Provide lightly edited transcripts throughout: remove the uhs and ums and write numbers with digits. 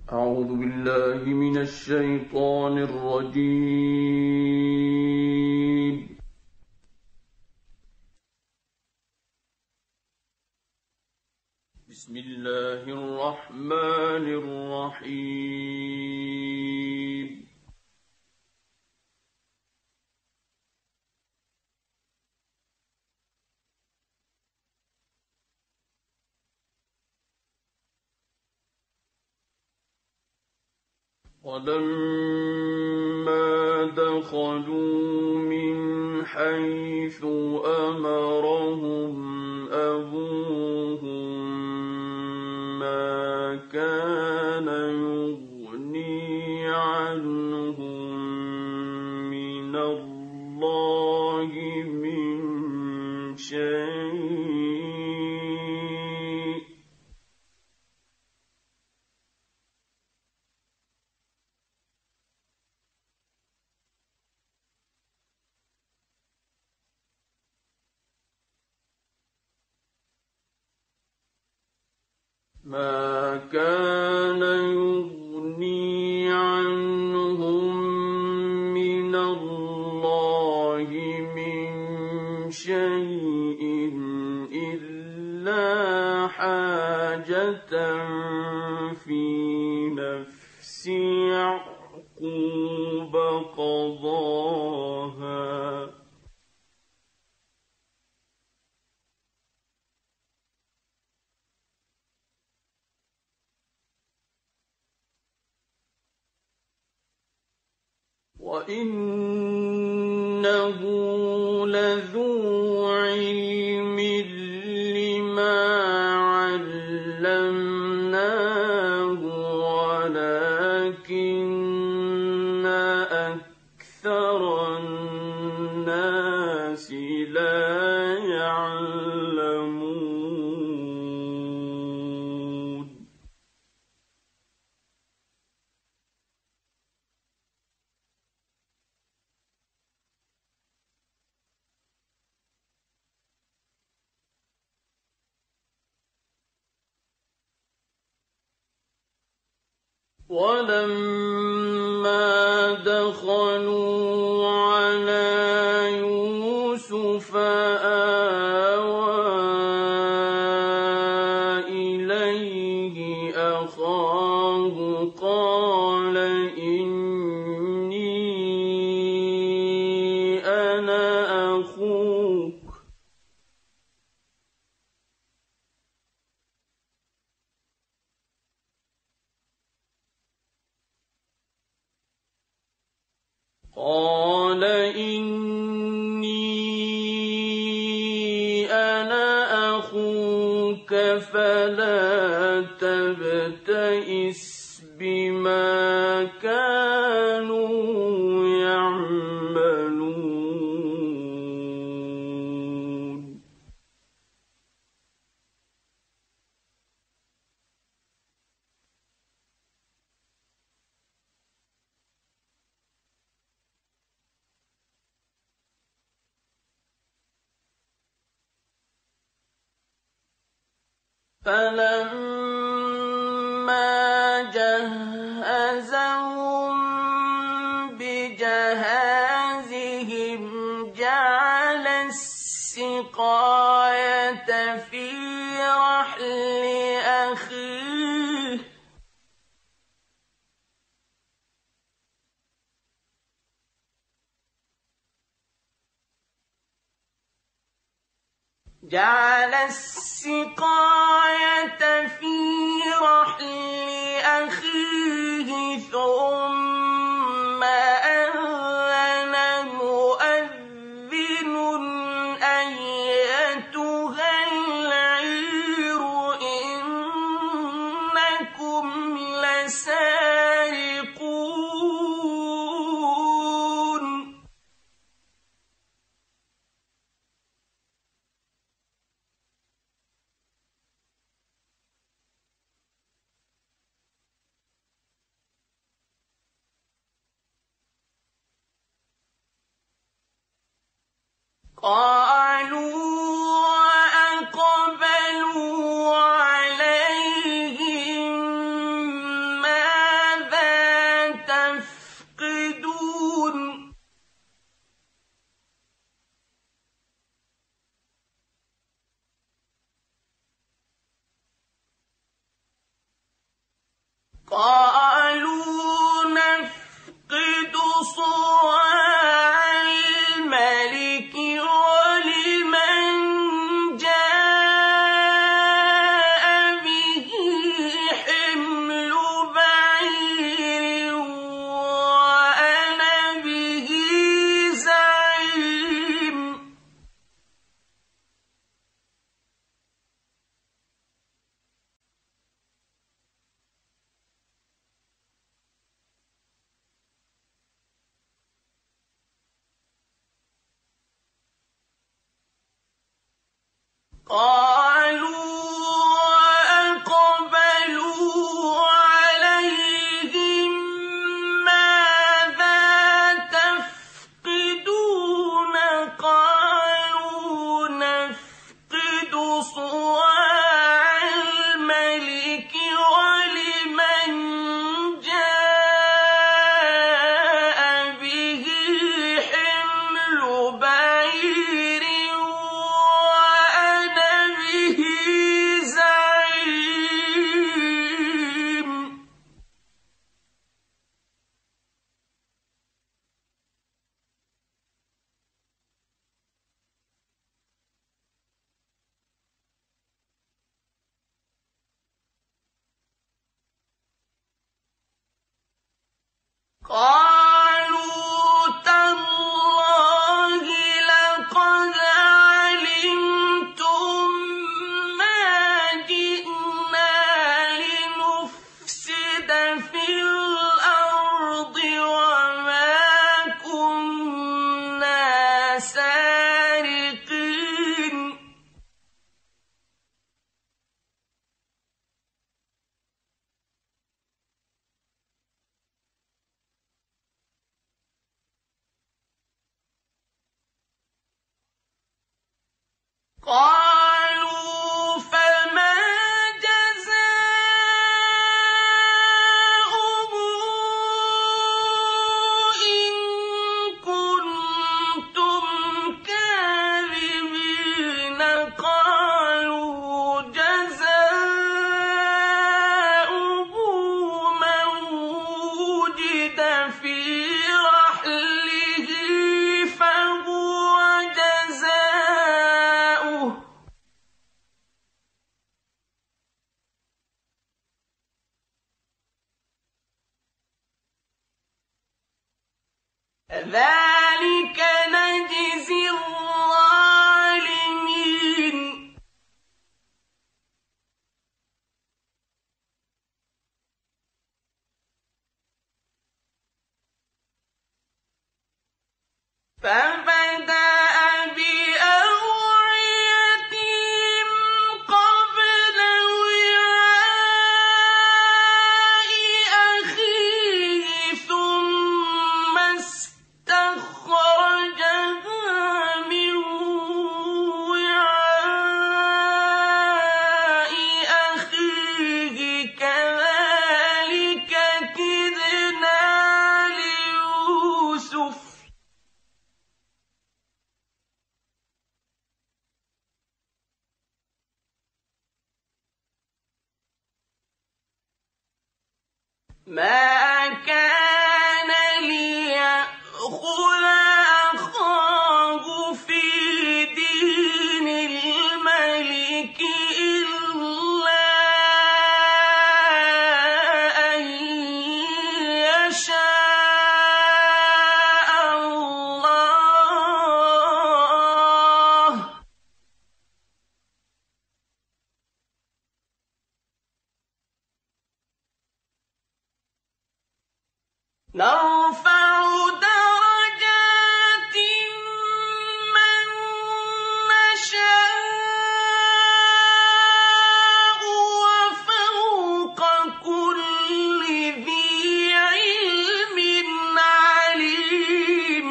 أعوذ بالله من الشيطان الرجيم. بسم الله الرحمن الرحيم. ولما دخلوا من حيث أمرهم أبوهم ما كان يغني عنهم من الله من شيء من الله من شيء إلا حاجة في نفس يعقوب قضاها وإنه لذو علم لما علمناه ولكن أكثر الناس لا يعلمون. ولما دخلوا على يوسف آوى إليه أخاه قال إني أنا أخوك فلا تبتئس بما كانوا يعملون. فلما جهزهم بجهازهم جعل السقاية في رحل أخيه ثم أذن مؤذن أيتها العير إنكم لسارقون. قالوا وأقبلوا عليهم ماذا فِي الْأَرْضِ وَمَا كُنَّا سَارِقِينَ قَالُوا فَمَا جَزَاؤُهُ إِن كُنتُمْ كَاذِبِينَ قَالُوا جَزَاؤُهُ مَن وُجِدَ فِي رَحْلِهِ فَهُوَ جَزَاؤُهُ كَذَٰلِكَ نَجْزِي الظَّالِمِينَ فَبَدَأَ بِأَوْعِيَتِهِمْ قَبْلَ وِعَاءِ أَخِيهِ ثُمَّ اسْتَخْرَجَهَا مِن وِعَاءِ أَخِيهِ كَذَٰلِكَ كِدْنَا لِيُوسُفَ ۖ مَا كَانَ لِيَأْخُذَ أَخَاهُ فِي دِينِ الْمَلِكِ إِلَّا أَن يَشَاءَ اللَّهُ ۚ نَرْفَعُ دَرَجَاتٍ مَّن نَّشَاءُ ۗ وَفَوْقَ كُلِّ ذِي عِلْمٍ عَلِيمٌ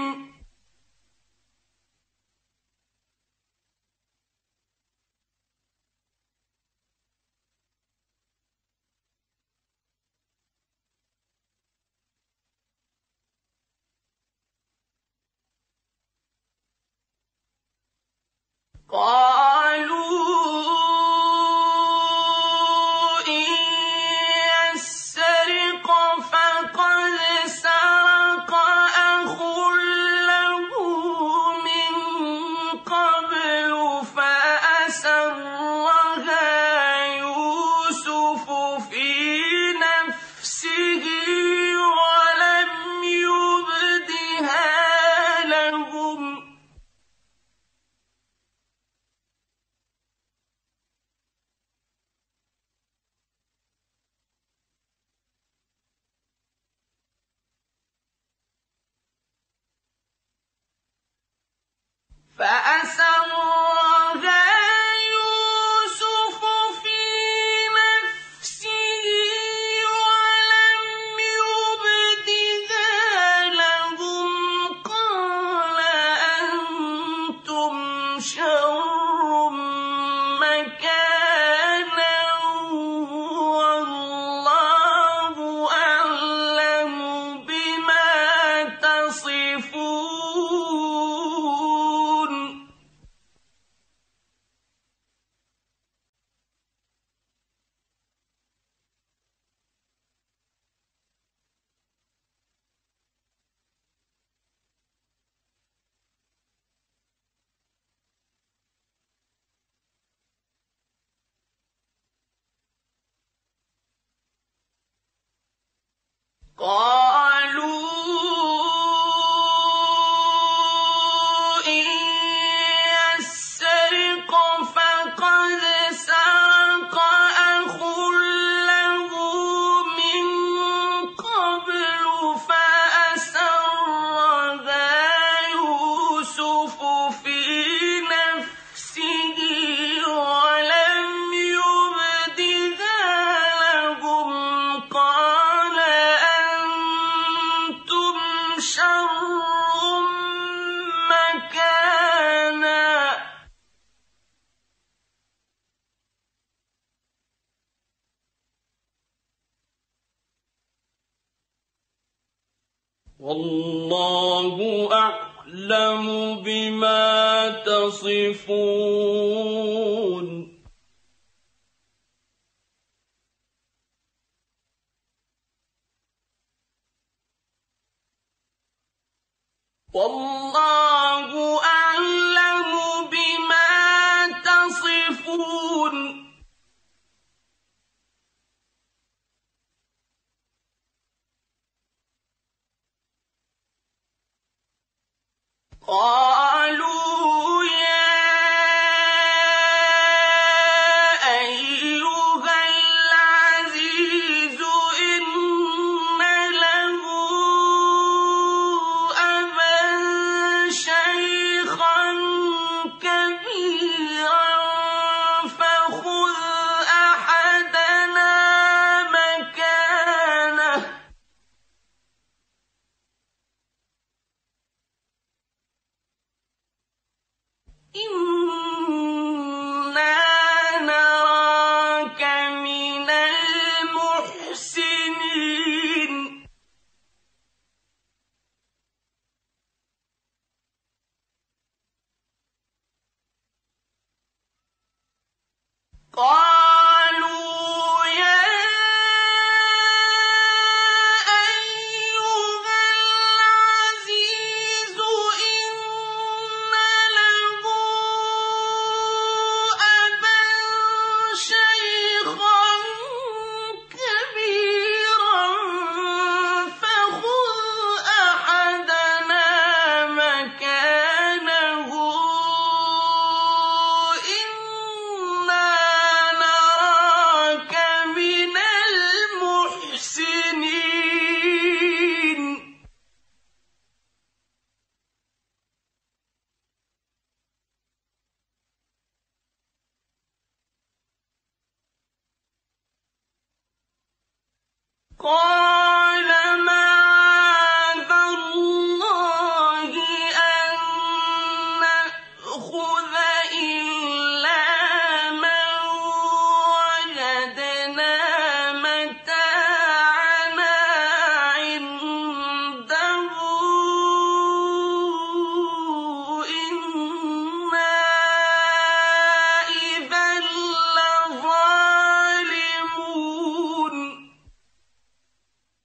قَالُوا إِن يَسْرِقْ فَقَدْ سَرَقَ أَخٌ لَّهُ مِن قَبْلُ فَأَسَرَّهَا يُوسُفُ فِي نَفْسِهِ وَلَمْ يُبْدِهَا لَهُمْ والله أعلم بما تصفون والله أعلم بما تصفون قالوا يا أيها العزيز إن له أبا شيخا كبيرا فخذ أحدنا مكانه إنا نراك من المحسنين قالوا يا أيها العزيز إن له أبا شيخا كبيرا فخذ أحدنا مكانه إنا نراك من المحسنين قال معاذ الله أن نأخذ إلا من وجدنا متاعنا عنده إنا إذا لظالمون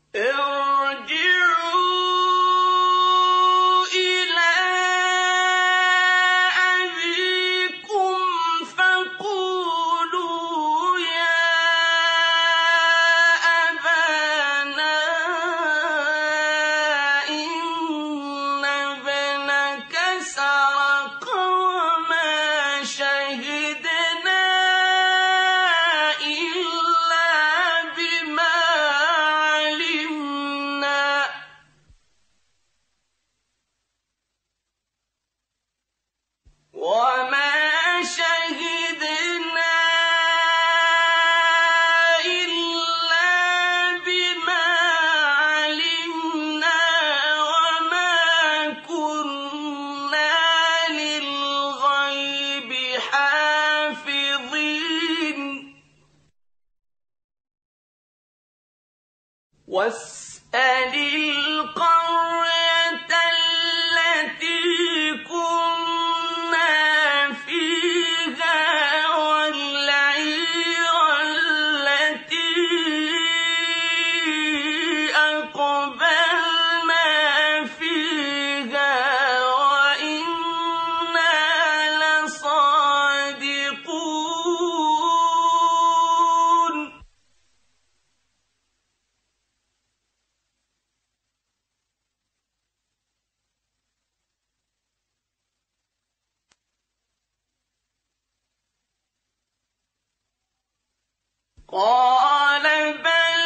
ارجعوا إلى أبيكم فقولوا يا أبانا إن ابنك سرق وما شهدنا إلا بما علمنا وما كنا للغيب حافظين واسأل القرية التي كنا فيها والعير التي أقبلنا فيها وإنا لصادقون قال بل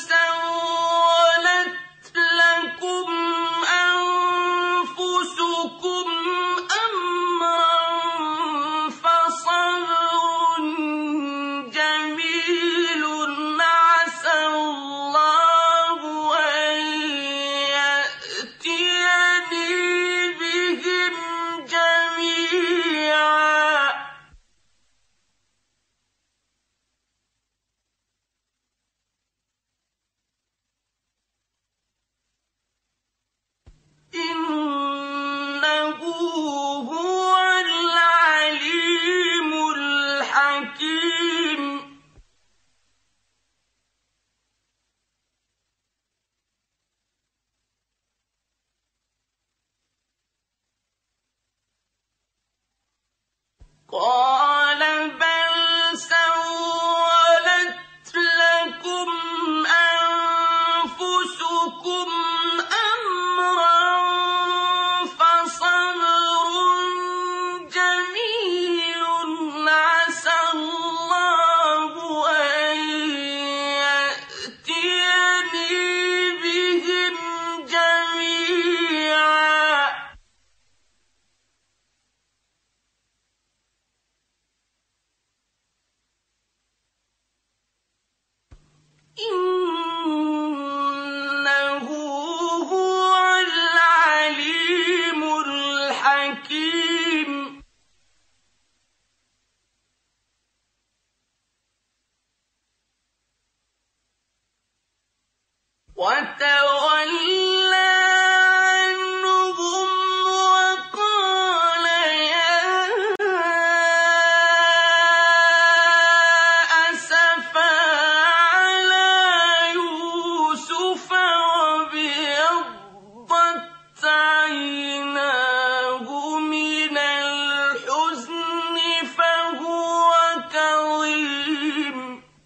سولت لكم أنفسكم أمرا فصبر جميل عسى الله أن يأتيني بهم جميعا إنه هو العليم الحكيم قال بل سولت لكم أنفسكم أمرا فصبر جميل عسى الله أن يأتيني بهم جميعا إنه هو العليم الحكيم وتولى عنهم وقال يا أسفا على يوسف وابيضت عيناه من الحزن فهو كظيم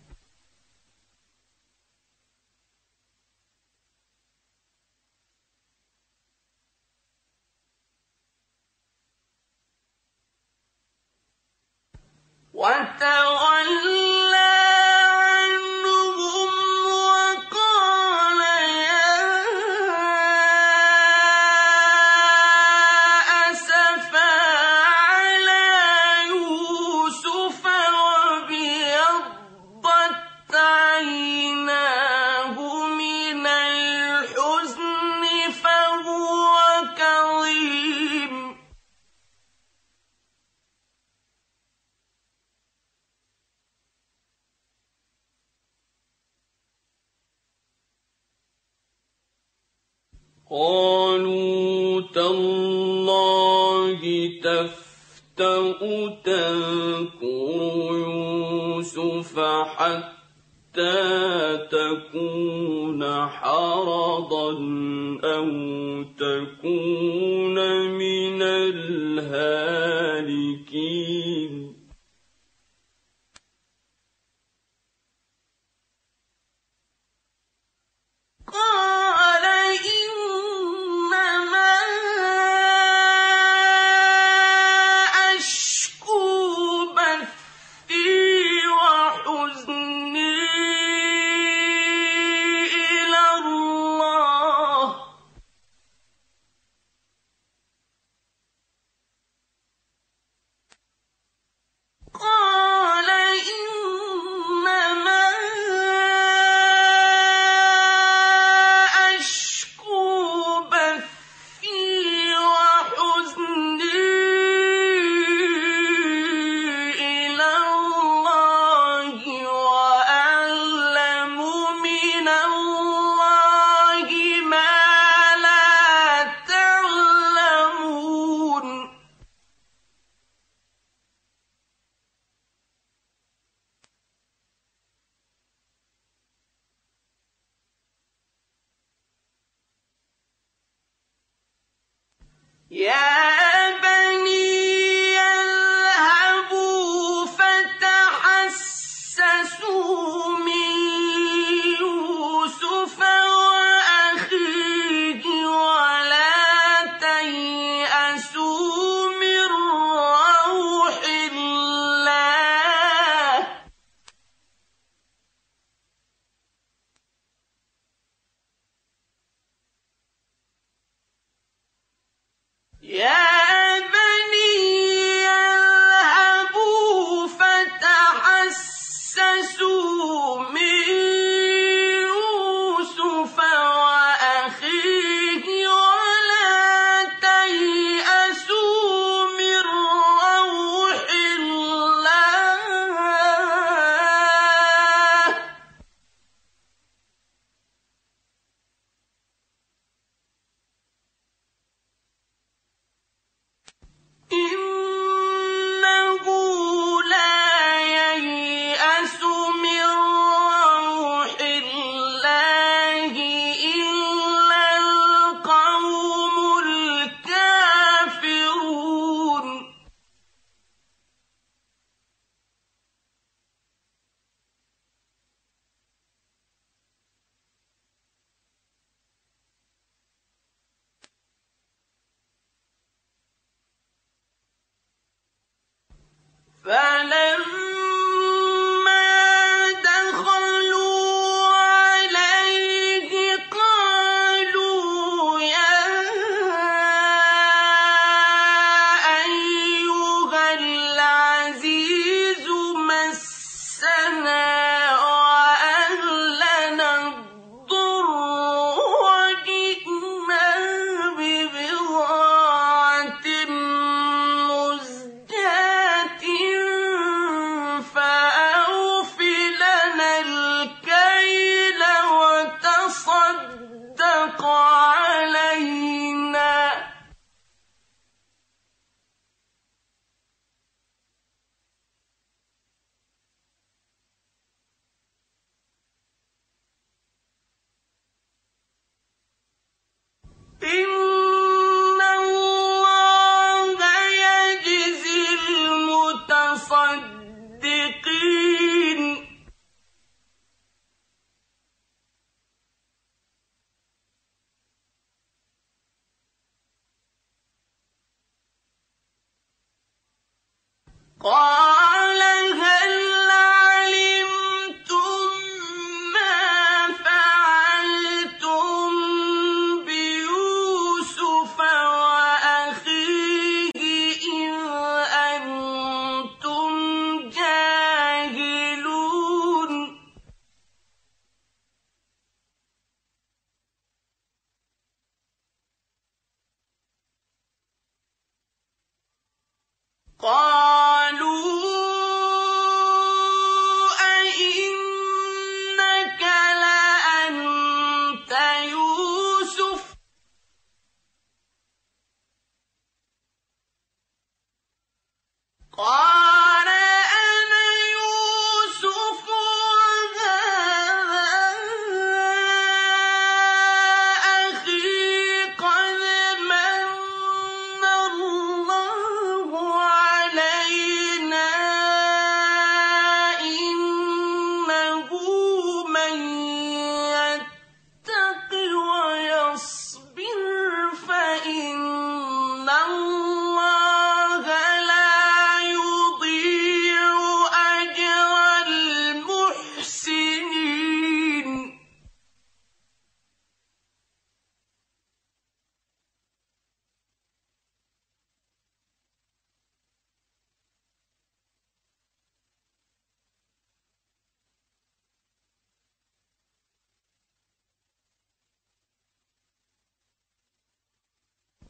وتولى عنهم وقال يا أسفا على يوسف وابيضت عيناه من الحزن فهو كظيم قالوا تالله تفتأ تذكر يوسف حتى تكون حرضا أو تكون من الهالكين قال إنما أشكو بثي وحزني إلى الله قال إنما أشكو بثي وحزني إلى الله وأعلم من الله ما لا تعلمون يا بني اذهبوا فتحسسوا من يوسف وأخيه ولا تيأسوا من روح الله يا بني اذهبوا فتحسسوا من يوسف وأخيه ولا تيأسوا من روح الله إنه لا ييأس من روح الله إلا القوم الكافرون فلما دخلوا عليه قالوا يا أيها العزيز مسنا وأهلنا الضر وجئنا ببضاعة مزجاة فأوف لنا الكيل وتصدق علينا إن الله يجزي المتصدقين قال هل علمتم ما فعلتم بيوسف وأخيه إذ أنتم جاهلون قالوا أئنك لأنت يوسف قال أنا يوسف وهذا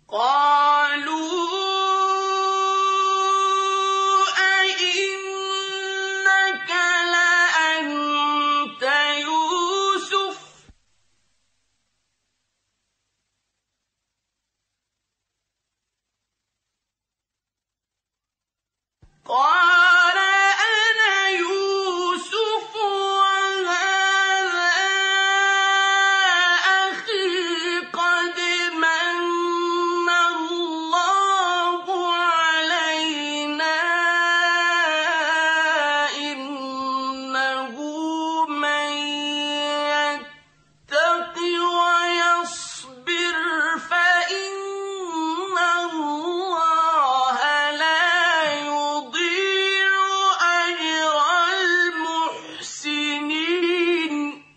قَالُوا أَإِنَّكَ لَأَنتَ يُوسُفُ ۖ قَالَ أَنَا يُوسُفُ وَهَٰذَا أَخِي ۖ قَدْ مَنَّ اللَّهُ عَلَيْنَا ۖ إِنَّهُ مَن يَتَّقِ وَيَصْبِرْ فَإِنَّ اللَّهَ لَا يُضِيعُ أَجْرَ الْمُحْسِنِينَ.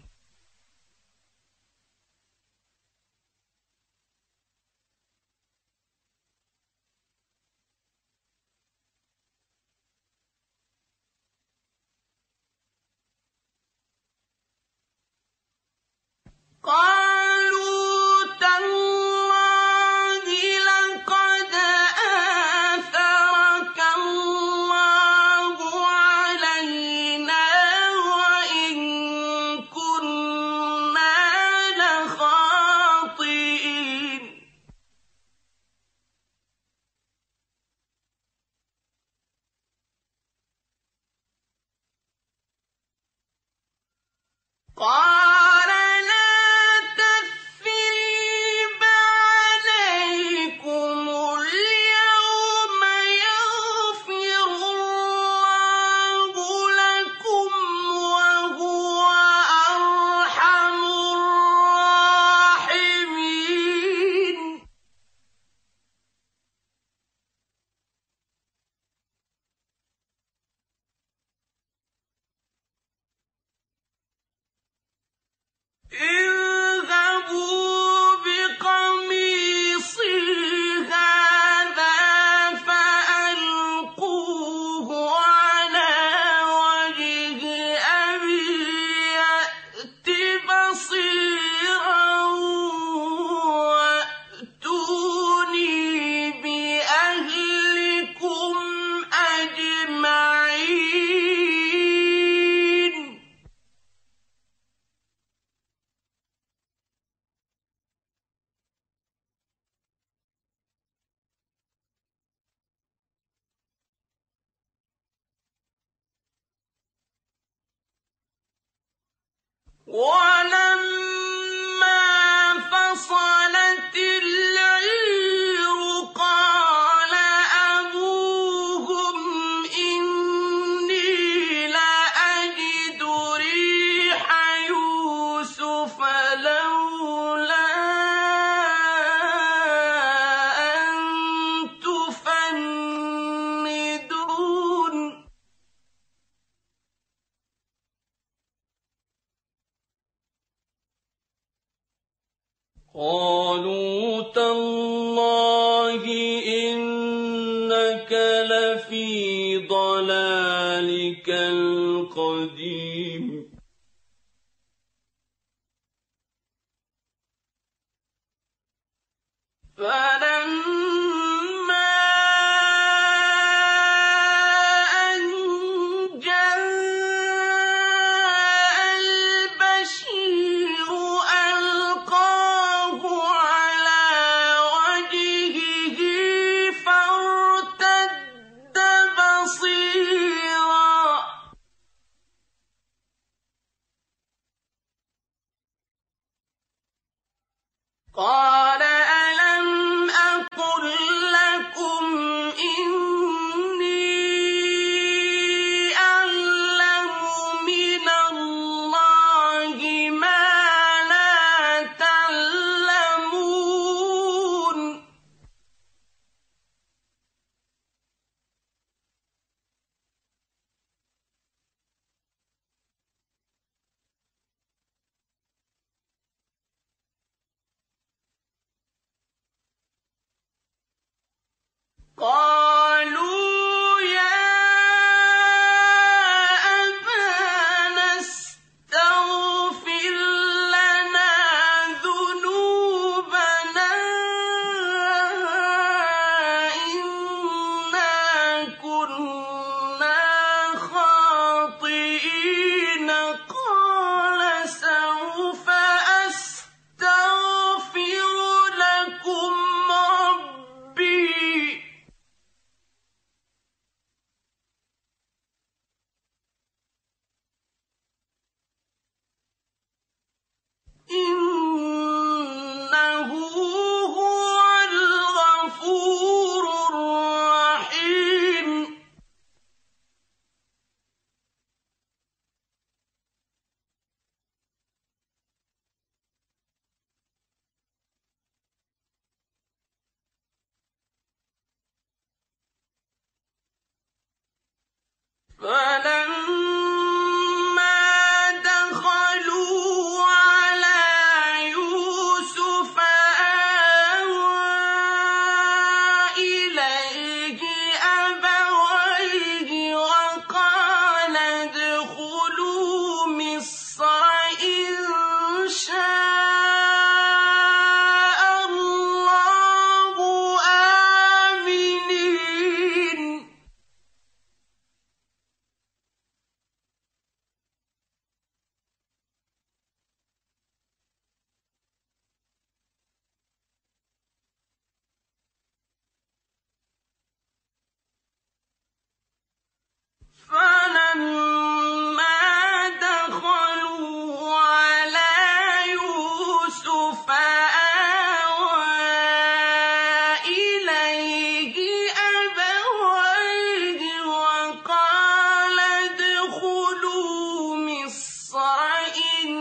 قَالُوا تَاللَّهِ لَقَدْ آثَرَكَ اللَّهُ عَلَيْنَا وَإِن كُنَّا لَخَاطِئِينَ. قَالَ لَا تَثْرِيبَ عَلَيْكُمُ الْيَوْمَ ۖ يَغْفِرُ اللَّهُ لَكُمْ ۖ وَهُوَ أَرْحَمُ الرَّاحِمِينَ. اذْهَبُوا بِقَمِيصِي هَٰذَا فَأَلْقُوهُ عَلَىٰ وَجْهِ أَبِي يَأْتِ بَصِيرًا وَأْتُونِي بِأَهْلِكُمْ أَجْمَعِينَ. وَلَمَّا فَصَلَتِ الْعِيرُ قَالَ أَبُوهُمْ إِنِّي لَأَجِدُ رِيحَ يُوسُفَ لَوْلَا أَن تُفَنِّدُونِ. قَالُوا تَاللَّهِ إِنَّكَ لَفِي ضَلَالِكَ الْقَدِيمِ. فَلَمَّا أَن جَاءَ الْبَشِيرُ أَلْقَاهُ عَلَىٰ وَجْهِهِ فَارْتَدَّ بَصِيرًا ۖ قَالَ أَلَمْ أَقُل لَّكُمْ إِنِّي أَعْلَمُ مِنَ اللَّهِ مَا لَا تَعْلَمُونَ. فآوى إليه أبويه وقال ادخلوا مصر إن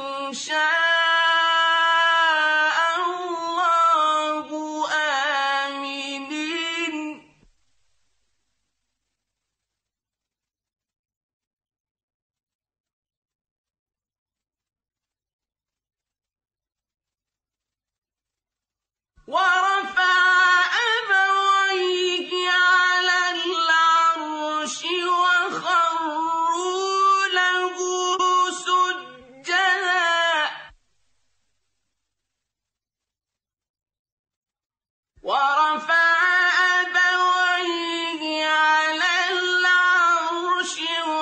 شاء الله آمنين ورفع أبويه على العرش وخروا له سجدا ورفع أبويه على العرش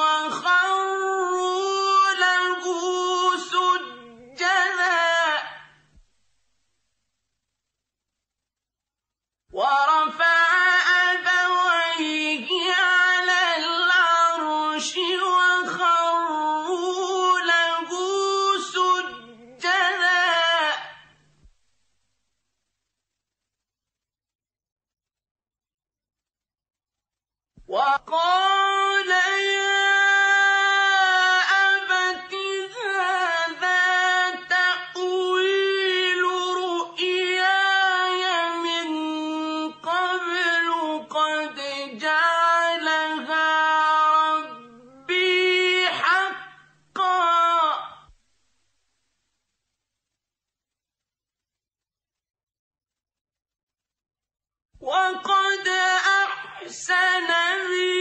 وخروا له سجدا ورفع أبويه على العرش وخروا له سجدا وقال يا أبت هذا تأويل رؤياي من قبل قد جعلها ربي حقا وقد أحسن بي